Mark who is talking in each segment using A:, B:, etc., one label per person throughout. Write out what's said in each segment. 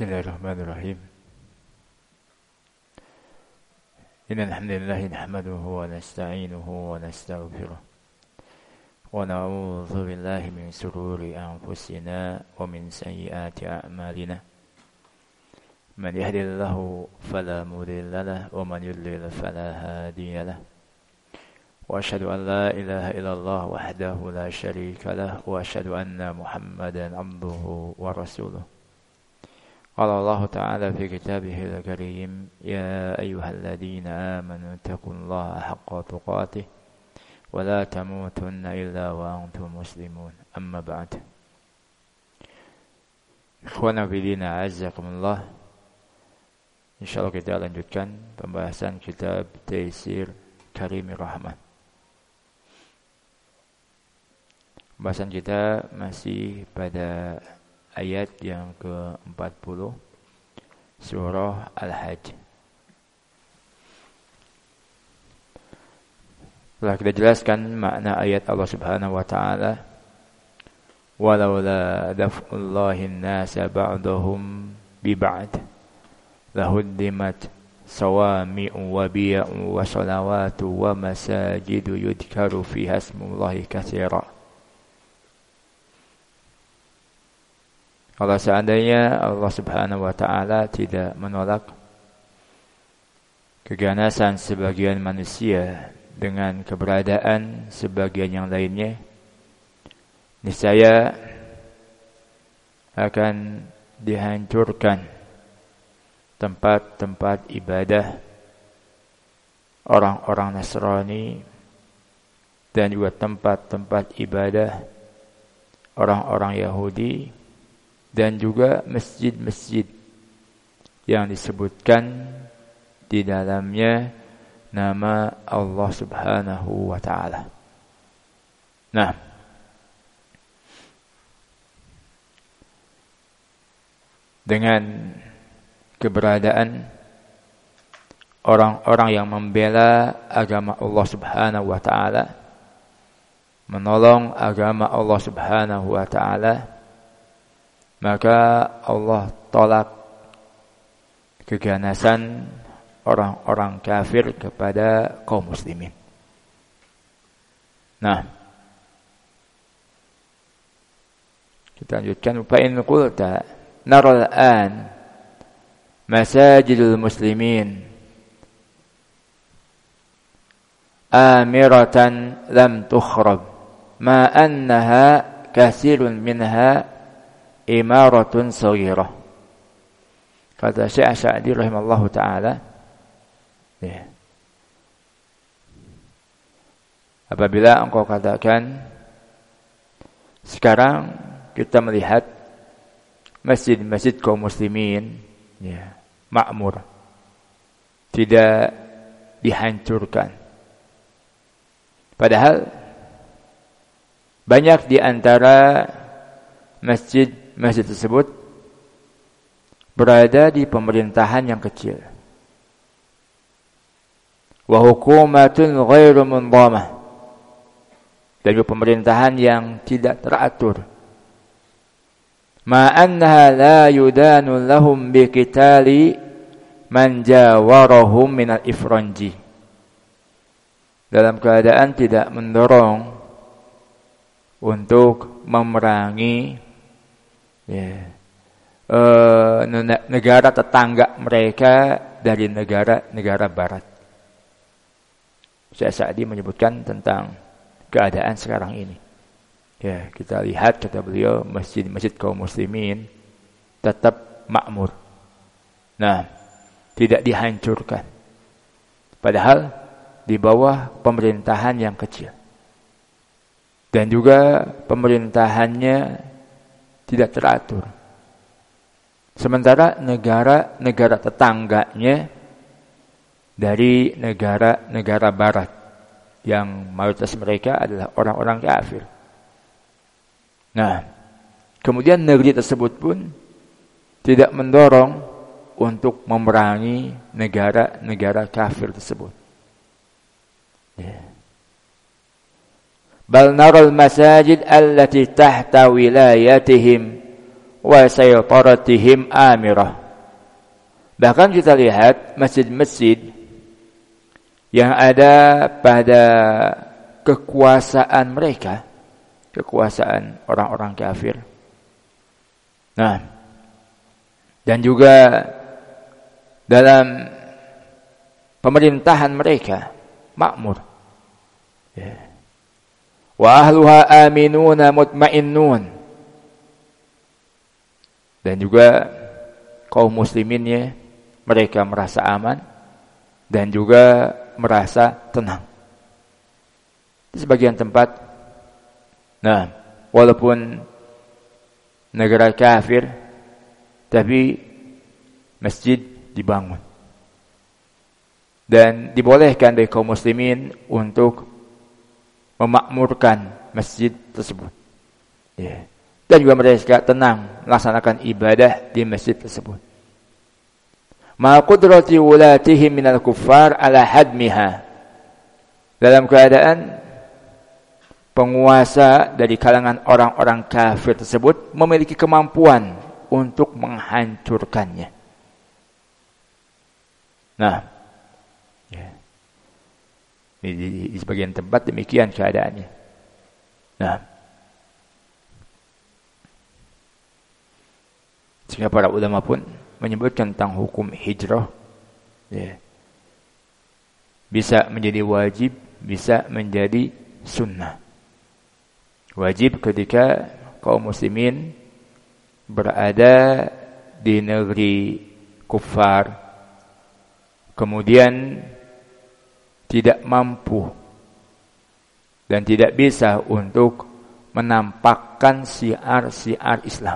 A: Bismillahirrahmanirrahim. Innal hamdalillah nahmaduhu wa nasta'inuhu wa nastaghfiruh wa na'udzu billahi min shururi anfusina wa min sayyiati a'malina. Man yahdihillahu fala mudilla lahu wa man yudlil fala hadiya lahu. Wa asyhadu an la ilaha illallah wahdahu la syarika lahu wa asyhadu anna Muhammadan 'abduhu wa rasuluh. Qala Allah Ta'ala fi kitabihil karim, ya ayyuhalladzina amanu taqullaha haqqa tuqatih wa la tamutunna illa wa antum muslimun. Amma ba'd. Ikhwana fillah, azzakumullah. Insyaallah kita lanjutkan pembahasan kitab Taisir Karimir Rahman. Pembahasan kita masih pada ayat yang ke-40 surah Al-Hajj. Telah kita jelaskan makna ayat Allah Subhanahu wa taala, walaula daf'ullahi an-nasa ba'dahum bi ba'd lahuddimat sawami'u wa biya'u wa salawatu wa masajidu yudhkaru fiha ismullahi katsiran. Kalau seandainya Allah Subhanahu wa taala tidak menolak keganasan sebagian manusia dengan keberadaan sebagian yang lainnya, niscaya akan dihancurkan tempat-tempat ibadah orang-orang Nasrani dan juga tempat-tempat ibadah orang-orang Yahudi dan juga masjid-masjid yang disebutkan di dalamnya nama Allah Subhanahu wa taala. Nah, dengan keberadaan orang-orang yang membela agama Allah Subhanahu wa taala, menolong agama Allah Subhanahu wa taala, maka Allah tolak keganasan orang-orang kafir kepada kaum muslimin. Nah, kita lanjutkan. Fa in qulta naral an masajidul muslimin amiratan lam tukhrab ma annaha katsirun minha imaratun saghirah. Kata Syekh Sa'di rahimallahu taala, ya, apabila engkau katakan sekarang kita melihat masjid-masjid kaum muslimin, ya, makmur, tidak dihancurkan, padahal banyak di antara masjid tersebut berada di pemerintahan yang kecil. Wa hukumatun ghairu munzamah, dan pemerintahan yang tidak teratur. Ma annaha la yudanu lahum bi qitali man jawarahum min al-ifranji, dalam keadaan tidak mendorong untuk memerangi, ya, negara tetangga mereka dari negara barat. Syekh Sa'di menyebutkan tentang keadaan sekarang ini. Ya, kita lihat, kata beliau, masjid-masjid kaum muslimin tetap makmur. Nah, tidak dihancurkan. Padahal di bawah pemerintahan yang kecil. Dan juga pemerintahannya tidak teratur. Sementara negara tetangganya dari negara barat yang mayoritas mereka adalah orang-orang kafir. Nah, kemudian negeri tersebut pun tidak mendorong untuk memerangi negara-negara kafir tersebut. Ya. Bal naral masajid allati tahta wilayatihim wa saytaratihim amirah. Bahkan kita lihat masjid-masjid yang ada pada kekuasaan mereka, kekuasaan orang-orang kafir. Nah, dan juga dalam pemerintahan mereka makmur. Wa ahluha aminuna mutmainnun. Dan juga kaum musliminnya mereka merasa aman dan juga merasa tenang. Di sebagian tempat, nah, walaupun negara kafir, tapi masjid dibangun. Dan dibolehkan bagi kaum muslimin untuk memakmurkan masjid tersebut. Dan juga mereka tenang melaksanakan ibadah di masjid tersebut. Ma qudrati wulatihim minal kuffar ala hadmiha. Dalam keadaan penguasa dari kalangan orang-orang kafir tersebut memiliki kemampuan untuk menghancurkannya. Nah, di sebagian tempat demikian keadaannya. Nah, sehingga para ulama pun menyebutkan tentang hukum hijrah, bisa menjadi wajib, bisa menjadi sunnah. Wajib ketika kaum muslimin berada di negeri kufar, kemudian tidak mampu dan tidak bisa untuk menampakkan syiar-syiar Islam.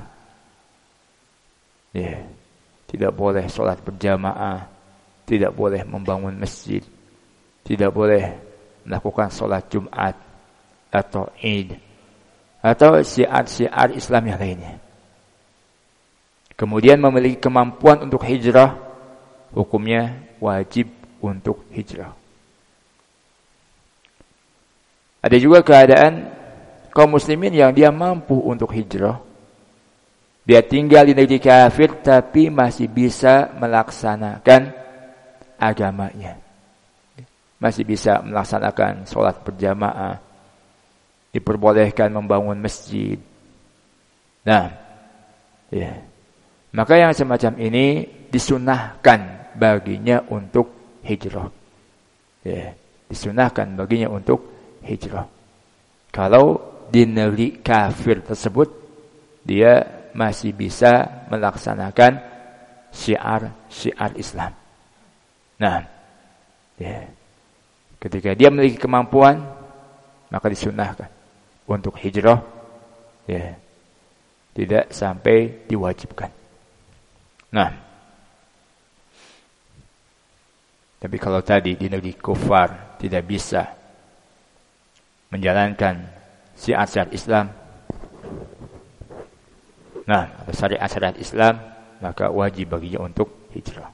A: Tidak boleh sholat berjamaah, tidak boleh membangun masjid, tidak boleh melakukan sholat Jumat atau Id atau syiar-syiar Islam yang lainnya. Kemudian memiliki kemampuan untuk hijrah, hukumnya wajib untuk hijrah. Ada juga keadaan kaum muslimin yang dia mampu untuk hijrah. Dia tinggal di negeri kafir tapi masih bisa melaksanakan agamanya. Masih bisa melaksanakan sholat berjamaah. Diperbolehkan membangun masjid. Nah, maka yang semacam ini disunahkan baginya untuk hijrah. Disunahkan baginya untuk hijrah. Kalau di negeri kafir tersebut dia masih bisa melaksanakan syiar-syiar Islam. Nah, ketika dia memiliki kemampuan, maka disunahkan untuk hijrah, tidak sampai diwajibkan. Nah, tapi kalau tadi di negeri kufar tidak bisa menjalankan syiar-syiar Islam, nah, syariat-syariat Islam, maka wajib baginya untuk hijrah.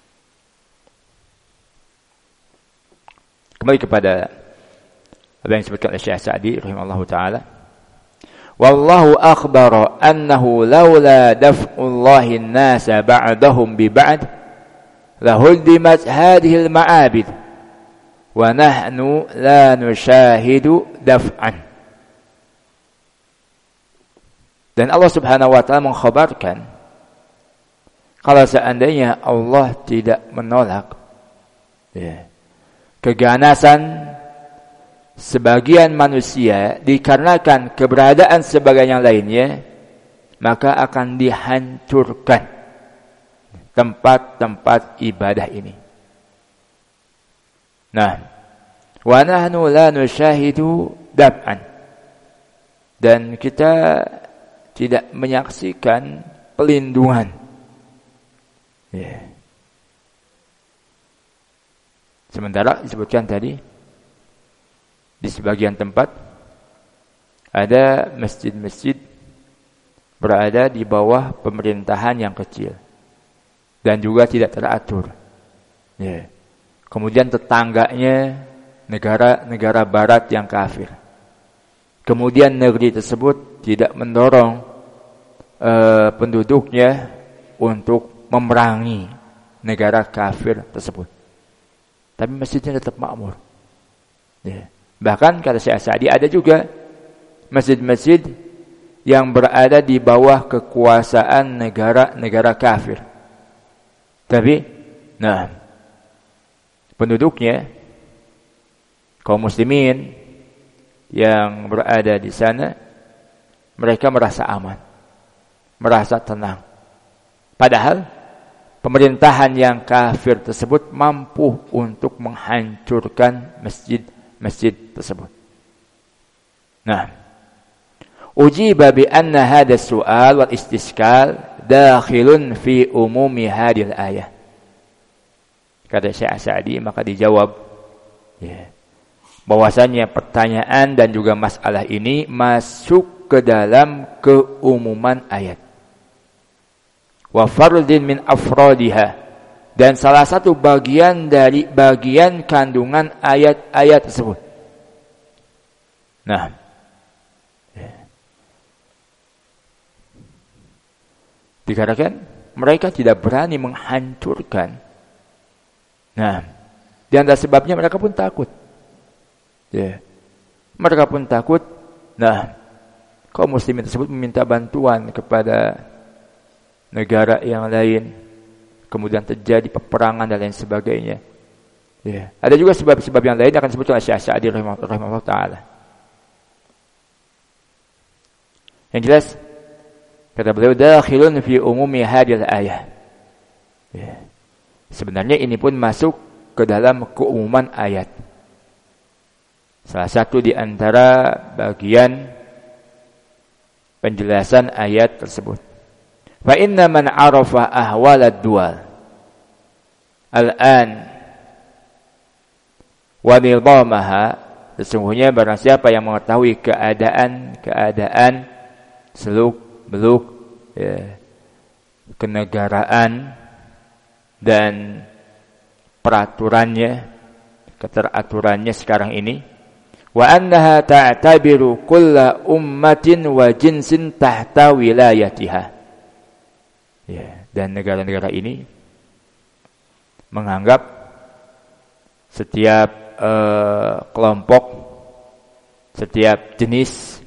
A: Kembali kepada apa yang disebutkan oleh Syekh Sa'di rahimahullahu taala. Wallahu akhbara annahu laula daf'ullahi an-nasa ba'dahum bi ba'd lahuddimat hadhihi al-ma'abid wa nahnu la nushahidu daf'an. Dan Allah Subhanahu wa taala mengkhabarkan kalau seandainya Allah tidak menolak keganasan sebagian manusia dikarenakan keberadaan sebagian yang lainnya, maka akan dihancurkan tempat-tempat ibadah ini. Nah, wa nahnu la nushahidu dab'an. Dan kita tidak menyaksikan pelindungan. Sementara disebutkan tadi di sebagian tempat ada masjid-masjid berada di bawah pemerintahan yang kecil dan juga tidak teratur. Kemudian tetangganya negara-negara barat yang kafir. Kemudian negeri tersebut tidak mendorong penduduknya untuk memerangi negara kafir tersebut. Tapi masjidnya tetap makmur. Ya. Bahkan kata Syekh Sa'di ada juga masjid-masjid yang berada di bawah kekuasaan negara-negara kafir. Tapi, penduduknya, kaum muslimin yang berada di sana, mereka merasa aman, merasa tenang. Padahal pemerintahan yang kafir tersebut mampu untuk menghancurkan masjid tersebut. Ujiba bi anna hadha as-su'al wal istiskal dakhilun fi umumi hadhihi al-ayah. Kata Syekh Sa'di, maka dijawab bahwasanya pertanyaan dan juga masalah ini masuk ke dalam keumuman ayat. Wa fardin min afradiha, dan salah satu bagian dari bagian kandungan ayat-ayat tersebut. Dikatakan mereka tidak berani menghancurkan. Di antara sebabnya mereka pun takut. Mereka pun takut. Kaum muslimin tersebut meminta bantuan kepada negara yang lain, kemudian terjadi peperangan dan lain sebagainya. Ada juga sebab-sebab yang lain akan disebut oleh Syekh Sa'di rahimahullah taala. Yang jelas kata beliau, dakhilun fi umumi hadhihi al-ayah. Sebenarnya ini pun masuk ke dalam keumuman ayat. Salah satu di antara bagian penjelasan ayat tersebut. Fa inna man arafa ahwal ad-dual al-an wa nidhamaha, sesungguhnya barang siapa yang mengetahui keadaan seluk-beluk kenegaraan dan peraturannya, keteraturannya sekarang ini, wa annaha ta'tabiru kulla ummatin wa jinsin tahta wilayatiha. Dan negara-negara ini menganggap setiap kelompok, setiap jenis,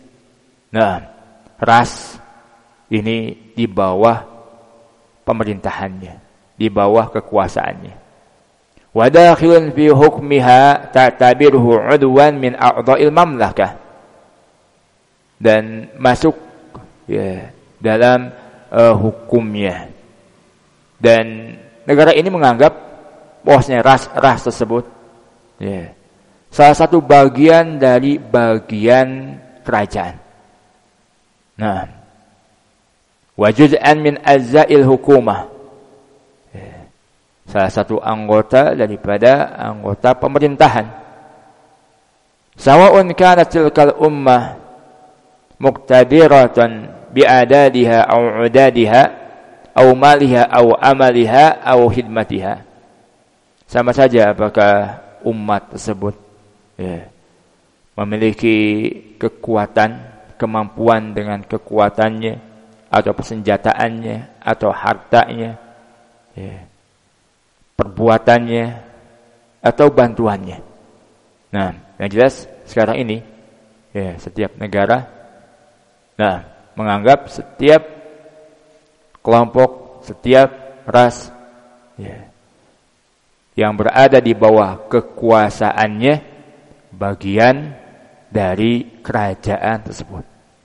A: ras ini di bawah pemerintahannya, di bawah kekuasaannya. Wa dakhilun fi hukmiha ta'tabiruhu 'udwan min a'dha'il mamlakah, dan masuk dalam hukumnya. Dan negara ini menganggap bahwasanya ras tersebut salah satu bagian dari bagian kerajaan. Wa juz'an min ajza'il hukumah, salah satu anggota daripada anggota pemerintahan. Sawa'un kanat tilkal ummah muqtadiratan bi'adadiha aw 'udadiha aw maliha aw amaliha aw khidmatiha. Sama saja apakah umat tersebut memiliki kekuatan, kemampuan dengan kekuatannya atau persenjataannya atau hartanya, perbuatannya atau bantuannya. Yang jelas sekarang ini setiap negara menganggap setiap kelompok, setiap ras yang berada di bawah kekuasaannya bagian dari kerajaan tersebut.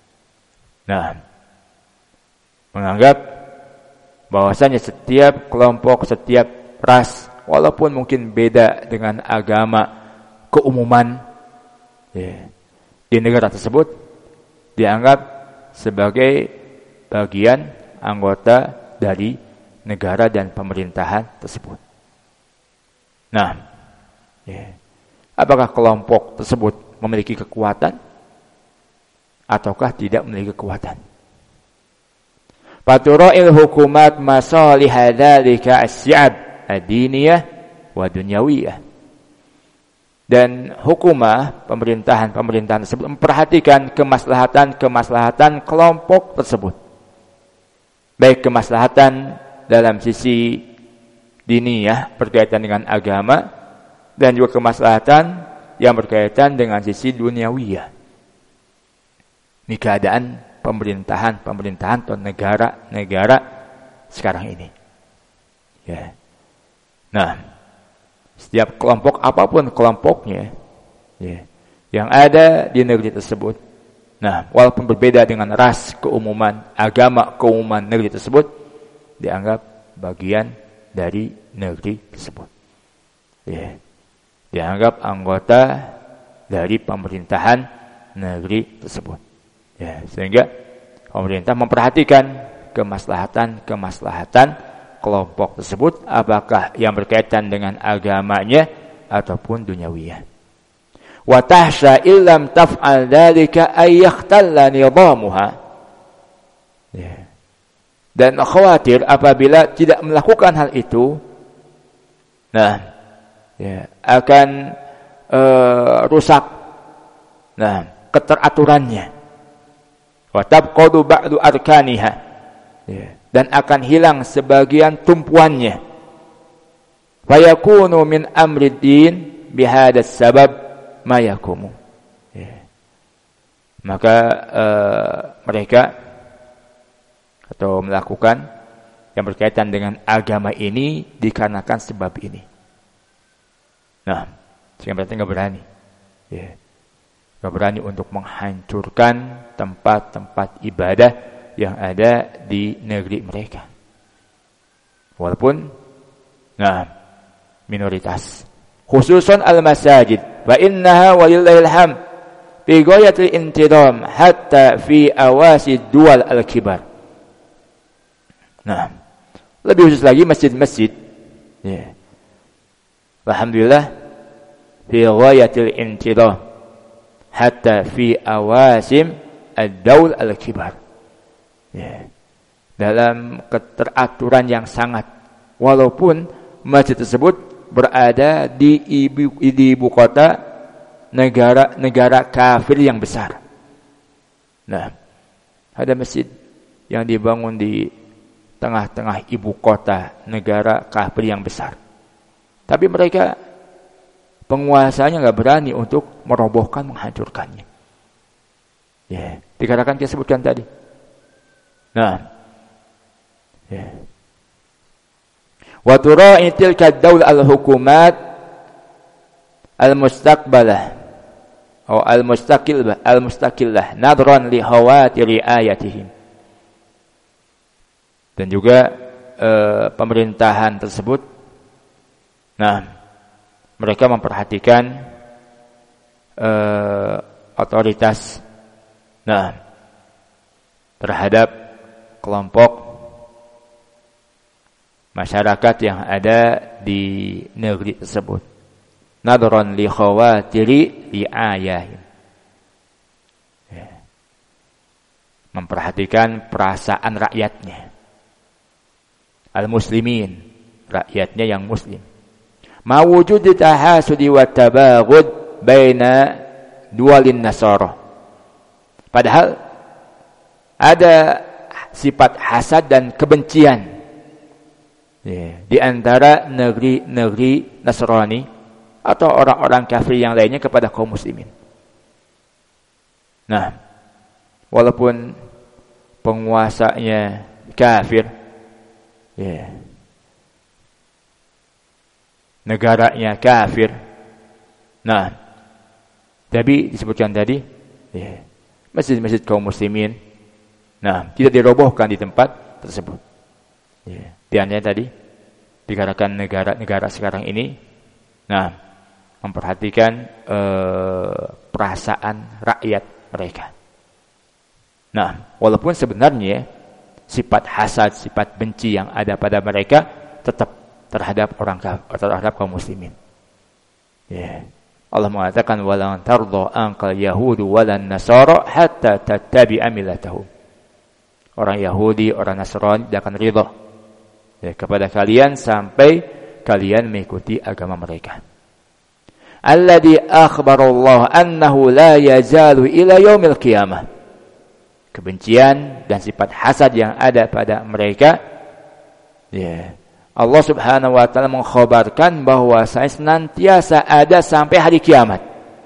A: Menganggap bahwasanya setiap kelompok, setiap ras, walaupun mungkin beda dengan agama, keumuman di negara tersebut dianggap sebagai bagian anggota dari negara dan pemerintahan tersebut. Apakah kelompok tersebut memiliki kekuatan ataukah tidak memiliki kekuatan? Fatura'il hukumat masalih dzalika as-si'ab ad-diniyah wa dunyawiyah. Dan hukumah pemerintahan tersebut memperhatikan kemaslahatan kelompok tersebut. baik kemaslahatan dalam sisi diniyah berkaitan dengan agama dan juga kemaslahatan yang berkaitan dengan sisi duniawiyah. Ini keadaan pemerintahan atau negara sekarang ini. Ya. Nah, setiap kelompok apapun kelompoknya, ya, yang ada di negeri tersebut, nah, walaupun berbeda dengan ras keumuman, agama keumuman negeri tersebut, dianggap bagian dari negeri tersebut. Ya. Dianggap anggota dari pemerintahan negeri tersebut. Ya, sehingga pemerintah memperhatikan kemaslahatan kelompok tersebut, apakah yang berkaitan dengan agamanya ataupun duniawiyah. Wa tahsha illam taf'al dzalika ay yakhtalla nidamuha. Ya. Dan khawatir apabila tidak melakukan hal itu, nah, ya, akan rusak, nah, keteraturannya. Wa tabqadu ba'du arkaniha, ya, dan akan hilang sebagian tumpuannya. Fa yakunu min amri din bihadas sabab ma yakumu. Ya. Maka mereka atau melakukan yang berkaitan dengan agama ini dikarenakan sebab ini. Nah, sehingga mereka nggak berani, ya, nggak berani untuk menghancurkan tempat-tempat ibadah yang ada di negeri mereka. Walaupun, nah, minoritas, khususan al-masajid, wa innaha walillahil hamd bi ghayatil intidam hatta fi awasid dual al-kibar. Nah, lebih khusus lagi masjid-masjid, ya, alhamdulillah fi ghayatil intidam hatta fi awasim ad-daul al-kibar. Ya. Dalam keteraturan yang sangat, walaupun masjid tersebut berada di ibu kota negara kafir yang besar. Nah, ada masjid yang dibangun di tengah-tengah ibu kota negara kafir yang besar. Tapi mereka penguasanya nggak berani untuk merobohkan, menghancurkannya. Ya, dikatakan kita sebutkan tadi. Nah, ya. Wa tura'i tilka ad-daul al-hukumat al-mustaqbalah atau al-mustaqillah nadran li khawatiri ayatihim. Dan juga pemerintahan tersebut, nah, mereka memperhatikan otoritas, nah, terhadap kelompok masyarakat yang ada di negeri tersebut. Nadran li khawatiri li ayahin. Memperhatikan perasaan rakyatnya. Al-muslimin, rakyatnya yang muslim. Ma wujud tahasudi wa tabaghud baina dualin nasara. Padahal ada sifat hasad dan kebencian, ya, di antara negeri-negeri Nasrani atau orang-orang kafir yang lainnya kepada kaum muslimin. Nah, walaupun penguasanya kafir, ya, negaranya kafir, nah, tapi disebutkan tadi, ya, masjid-masjid kaum muslimin, nah, tidak dirobohkan di tempat tersebut. Ya, di antaranya tadi dikatakan negara-negara sekarang ini, nah, memperhatikan perasaan rakyat mereka. Nah, walaupun sebenarnya sifat hasad, sifat benci yang ada pada mereka tetap terhadap terhadap kaum muslimin. Ya. Allah mengatakan walan tardha anqal yahudu walan nasara hatta tattabi'a millatahum. Orang Yahudi, orang Nasrani tidak akan ridha, ya, kepada kalian sampai kalian mengikuti agama mereka. Alladzi akhbara Allah annahu la yazalu ila yaumil qiyamah. kebencian dan sifat hasad yang ada pada mereka, ya, Allah Subhanahu wa taala mengkhabarkan bahwa saya senantiasa ada sampai hari kiamat.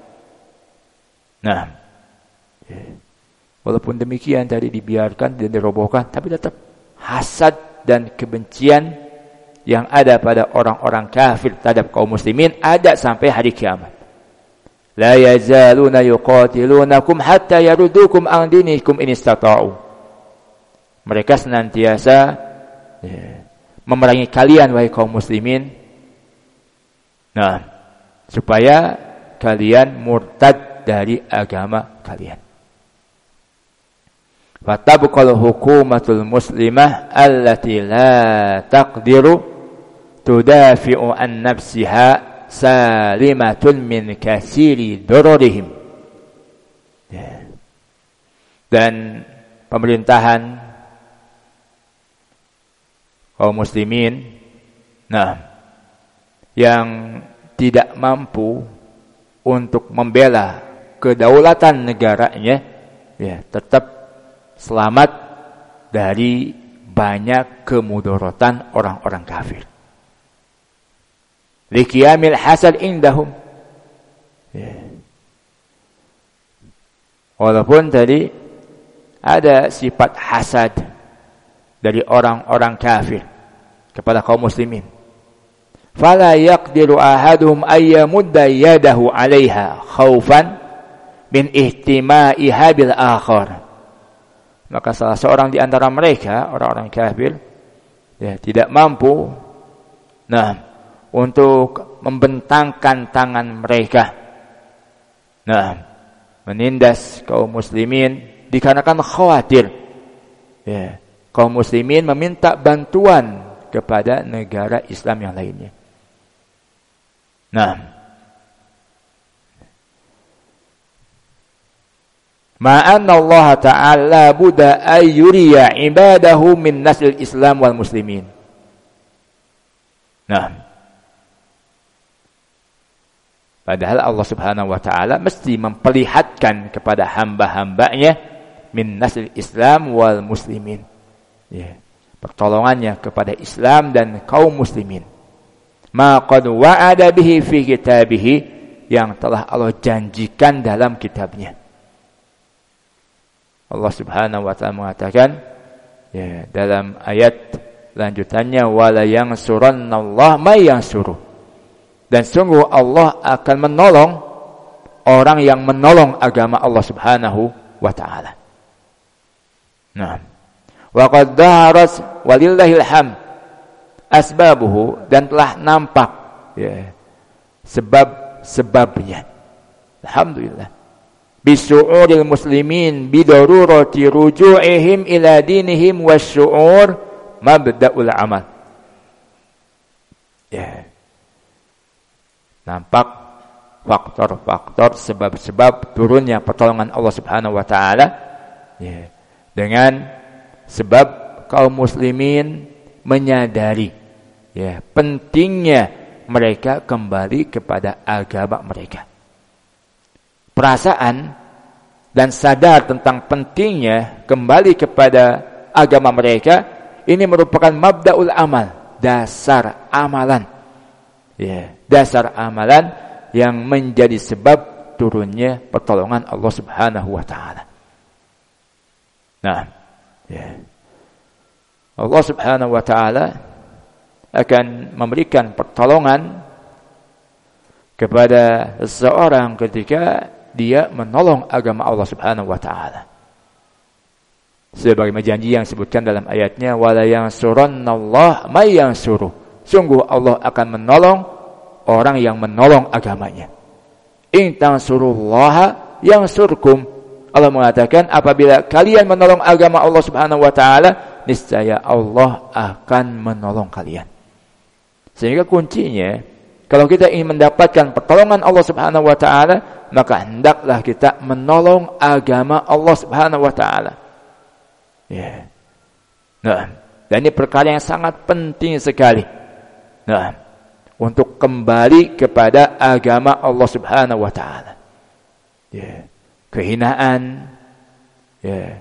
A: Nah, ya, walaupun demikian tadi dibiarkan dan dirobohkan, tapi tetap hasad dan kebencian yang ada pada orang-orang kafir terhadap kaum muslimin ada sampai hari kiamat. La yazaluna yuqatilunakum hatta yarudukum an dinikum in istata'u. Mereka senantiasa memerangi kalian wahai kaum muslimin. Nah, supaya kalian murtad dari agama kalian. Fatabqal hukumatul muslimah allati la taqdiru tudafi'u an nafsiha salimatun min kasiri dururihim. Dan pemerintahan kaum muslimin, nah, yang tidak mampu untuk membela kedaulatan negaranya, ya, tetap selamat dari banyak kemudaratan orang-orang kafir. Liqiyamil hasad indahum. Ya. Walaupun tadi ada sifat hasad dari orang-orang kafir kepada kaum muslimin. Fala yaqdiru ahaduhum ayyamudda yadahu 'alaiha khaufan min ihtima'iha bil akhar. Maka salah seorang di antara mereka, orang-orang kafir, ya, tidak mampu, nah, untuk membentangkan tangan mereka, nah, menindas kaum muslimin dikarenakan khawatir, ya, kaum muslimin meminta bantuan kepada negara Islam yang lainnya. Nah, ma'anna Allah Ta'ala buddha ayyuriya ibadahu min nasil Islam wal muslimin. Nah, padahal Allah Subhanahu wa taala mesti memperlihatkan kepada hamba-hambanya min nasil Islam wal muslimin. Ya, pertolongannya kepada Islam dan kaum muslimin. Ma qad wa'ada bihi fi kitabihi, yang telah Allah janjikan dalam kitabnya. Allah Subhanahu wa taala mengatakan, ya, dalam ayat lanjutannya, wala yansurannallahu may yansuruh. Dan sungguh Allah akan menolong orang yang menolong agama Allah Subhanahu wa taala. Nah, wa qad dhaharat walillahil hamd asbabuhu, dan telah nampak, ya, sebab-sebabnya. Alhamdulillah. Bisu'uril muslimin bidarurati ruju'ihim ila dinihim wasyu'ur mabda'ul amal. Ya. Nampak faktor-faktor, sebab-sebab turunnya pertolongan Allah Subhanahu wa taala, ya, dengan sebab kaum muslimin menyadari, ya, pentingnya mereka kembali kepada agama mereka. Perasaan dan sadar tentang pentingnya kembali kepada agama mereka, ini merupakan mabda'ul amal, dasar amalan. Ya, dasar amalan yang menjadi sebab turunnya pertolongan Allah Subhanahu wa taala. Nah, ya, Allah Subhanahu wa taala akan memberikan pertolongan kepada seseorang ketika dia menolong agama Allah Subhanahu wa taala. Sebagaimana janji yang disebutkan dalam ayatnya, wala yansurannallahu may yansuruh. Sungguh Allah akan menolong orang yang menolong agamanya. In tansurullaha yansurkum. Allah mengatakan, apabila kalian menolong agama Allah Subhanahu wa taala, niscaya Allah akan menolong kalian. Sehingga kuncinya, kalau kita ingin mendapatkan pertolongan Allah Subhanahu wa taala, maka hendaklah kita menolong agama Allah Subhanahu wa taala. Ya. Nah, dan ini perkara yang sangat penting sekali. Nah, untuk kembali kepada agama Allah Subhanahu wa taala. Ya. Kehinaan, ya,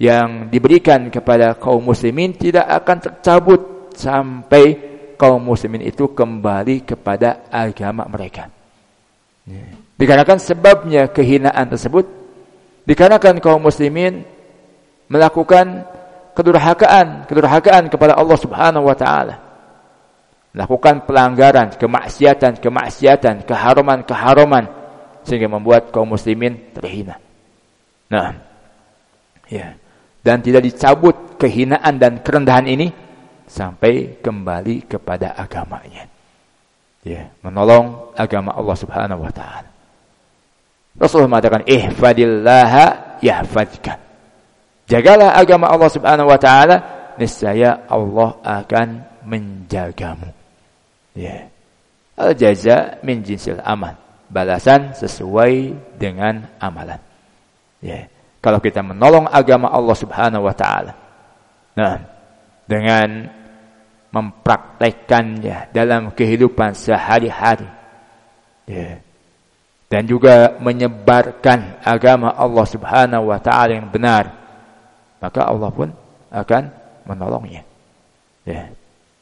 A: yang diberikan kepada kaum muslimin tidak akan tercabut sampai kaum muslimin itu kembali kepada agama mereka. Dikarenakan sebabnya kehinaan tersebut, dikarenakan kaum muslimin melakukan kedurhakaan kepada Allah Subhanahu wa taala. Melakukan pelanggaran, kemaksiatan, keharuman sehingga membuat kaum muslimin terhina. Nah, ya. Dan tidak dicabut kehinaan dan kerendahan ini sampai kembali kepada agamanya. Ya, menolong agama Allah Subhanahu wa taala. Rasulullah mengatakan, "Ihfadillaha yahfadka." Jagalah agama Allah Subhanahu wa taala, niscaya Allah akan menjagamu. Ya. Al-jaza min jinsil amal. Balasan sesuai dengan amalan. Ya. Kalau kita menolong agama Allah Subhanahu wa taala, nah, dengan mempraktekkannya dalam kehidupan sehari-hari, ya, dan juga menyebarkan agama Allah Subhanahu wa taala yang benar, maka Allah pun akan menolongnya. Ya.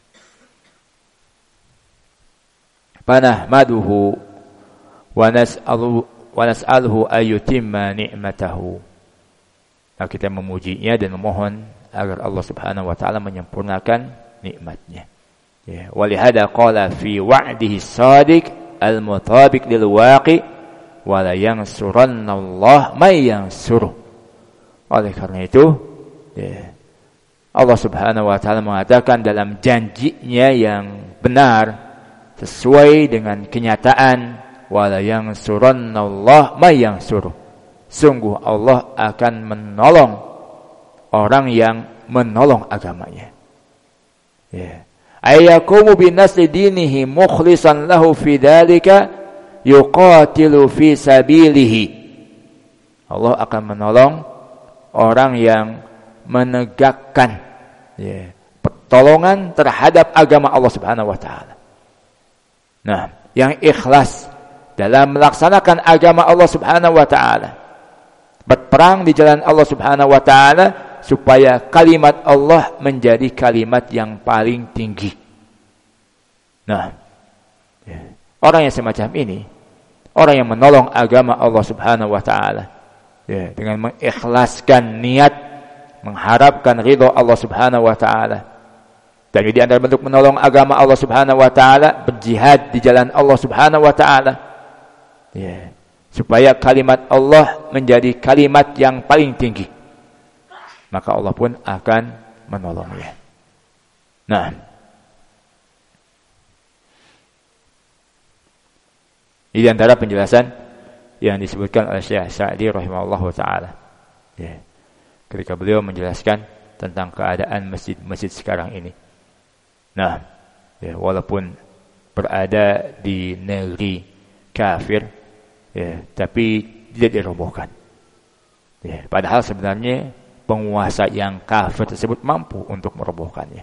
A: Fanahmaduhu wa nas'aluhu ayyutimma ni'matahu. Nah, kita memujinya dan memohon agar Allah Subhanahu wa taala menyempurnakan nikmatnya. Ya, walihada qala fi wa'dihi shadiq al-mutabiq lil waqi wa la yansurannallahu may yansuru. Oleh karena itu, ya, Allah Subhanahu wa taala mengatakan dalam janjinya yang benar sesuai dengan kenyataan, wa la yansurannallahu may yansuru. Sungguh Allah akan menolong orang yang menolong agamanya. Ya. Ayakumu binasli dinihi mukhlisan lahu fi dzalika yuqatilu fi sabilihi. Allah akan menolong orang yang menegakkan, ya, pertolongan terhadap agama Allah Subhanahu wa taala. Nah, yang ikhlas dalam melaksanakan agama Allah Subhanahu wa taala, berperang di jalan Allah Subhanahu wa taala supaya kalimat Allah menjadi kalimat yang paling tinggi. Nah, ya, orang yang semacam ini, orang yang menolong agama Allah Subhanahu wa taala, ya, dengan mengikhlaskan niat mengharapkan ridha Allah Subhanahu wa taala. Dan di antara bentuk menolong agama Allah Subhanahu wa taala, berjihad di jalan Allah Subhanahu wa taala. Ya, supaya kalimat Allah menjadi kalimat yang paling tinggi, maka Allah pun akan menolongnya. Nah, ini antara penjelasan yang disebutkan oleh Syekh Sa'di rahimahullahu taala. Ya, ketika beliau menjelaskan tentang keadaan masjid-masjid sekarang ini. Nah, ya, walaupun berada di negeri kafir, ya, tapi tidak dirobohkan. Ya, padahal sebenarnya penguasa yang kafir tersebut mampu untuk merobohkannya.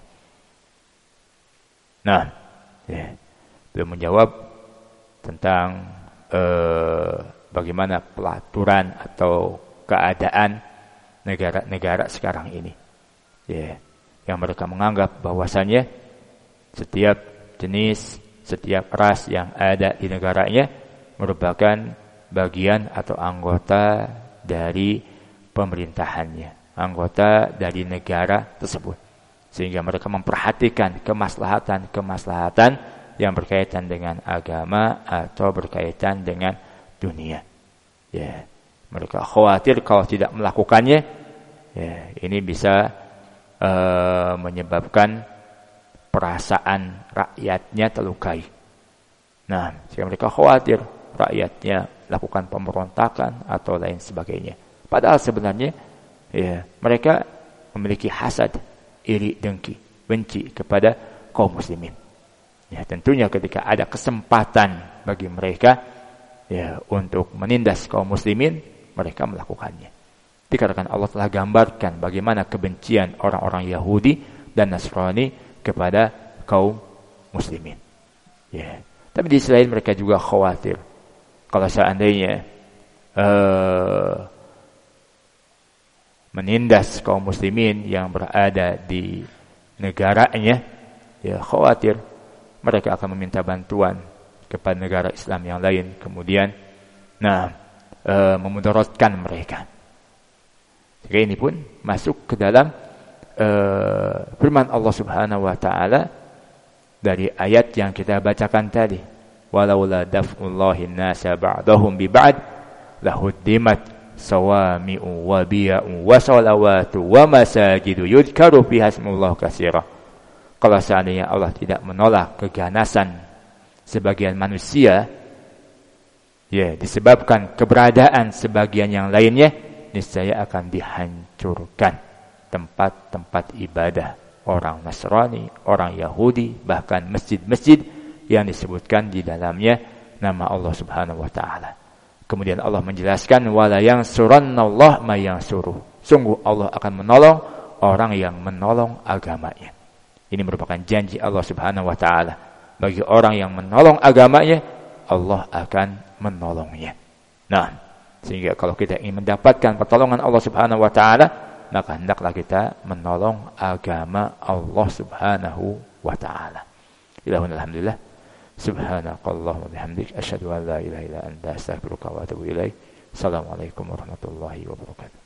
A: Nah, ya, beliau menjawab tentang bagaimana pelaturan atau keadaan negara-negara sekarang ini. Ya, yang mereka menganggap bahwasanya setiap jenis, setiap ras yang ada di negaranya merupakan bagian atau anggota dari pemerintahannya, anggota dari negara tersebut, sehingga mereka memperhatikan kemaslahatan yang berkaitan dengan agama atau berkaitan dengan dunia. Ya, mereka khawatir kalau tidak melakukannya, ya, ini bisa menyebabkan perasaan rakyatnya terlukai. Nah, sehingga mereka khawatir rakyatnya lakukan pemberontakan atau lain sebagainya. Padahal sebenarnya, ya, mereka memiliki hasad, iri, dengki, benci kepada kaum muslimin. Ya, tentunya ketika ada kesempatan bagi mereka, ya, untuk menindas kaum muslimin, mereka melakukannya. Dikarenakan Allah telah gambarkan bagaimana kebencian orang-orang Yahudi dan Nasrani kepada kaum muslimin. Ya. Tapi di sisi lain mereka juga khawatir kalau seandainya menindas kaum muslimin yang berada di negaranya, ya khawatir mereka akan meminta bantuan kepada negara Islam yang lain, kemudian memudaratkan mereka. Jadi ini pun masuk ke dalam firman Allah Subhanahu wa taala dari ayat yang kita bacakan tadi, walaula daf'ullahi nasa ba'dahum bi ba'd lahuddimat sawami'u wa biya'u wa salawatu wa masajidu yudhkaru fiha ismullah katsira. Kalau seandainya Allah tidak menolak keganasan sebagian manusia, ya disebabkan keberadaan sebagian yang lainnya, niscaya akan dihancurkan tempat-tempat ibadah orang Nasrani, orang Yahudi, bahkan masjid-masjid yang disebutkan di dalamnya nama Allah Subhanahu wa taala. Kemudian Allah menjelaskan wala yansurannallah may yansuruh. Sungguh Allah akan menolong orang yang menolong agamanya. Ini merupakan janji Allah Subhanahu wa taala. Bagi orang yang menolong agamanya, Allah akan menolongnya. Nah, sehingga kalau kita ingin mendapatkan pertolongan Allah Subhanahu wa taala, maka hendaklah kita menolong agama Allah Subhanahu wa taala. Alhamdulillah. Subhanakallahumma bihamdik asyhadu an la ilaha illa anta astaghfiruka wa atubu ilaik. Assalamualaikum warahmatullahi wabarakatuh.